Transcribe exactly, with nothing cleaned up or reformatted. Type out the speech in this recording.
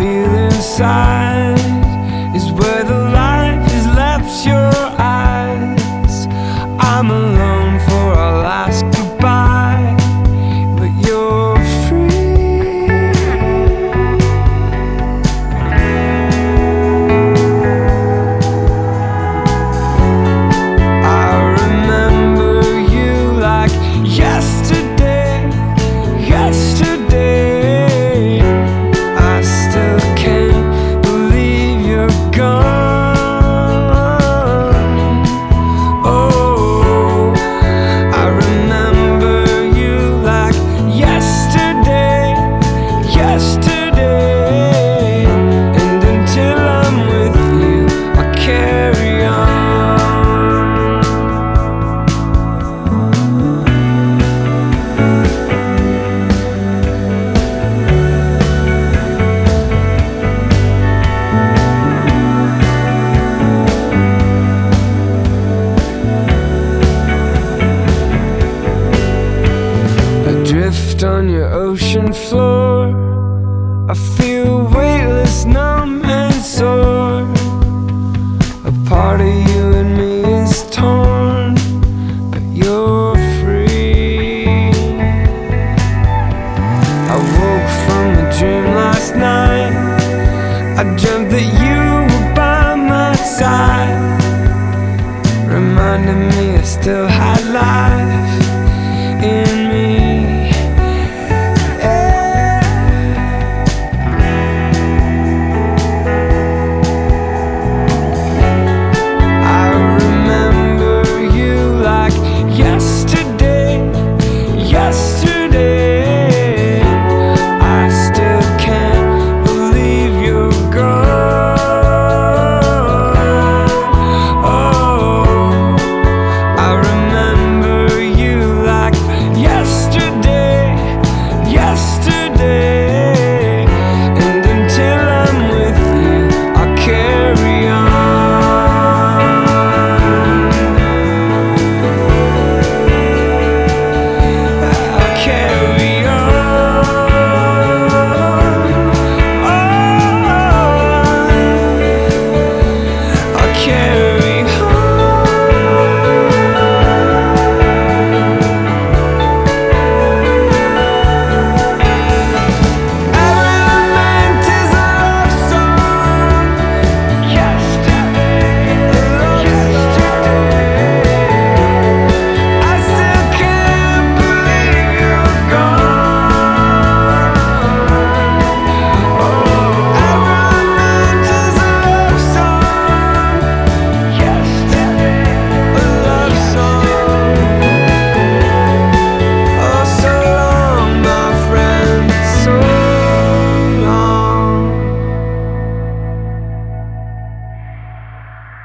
feel inside is where the light has left your eyes. I'm alone for our last goodbye, but you're free. I remember you like yesterday, yesterday. I still can't believe you're gone. Oh, I remember you like yesterday, yesterday. And until I'm with you, I carry on. Adrift on your ocean floor, I feel weightless, numb and sore. A part of you and me is torn, but you're free. I woke from a dream last night. I dreamt that you were by my side, reminding me I still had life.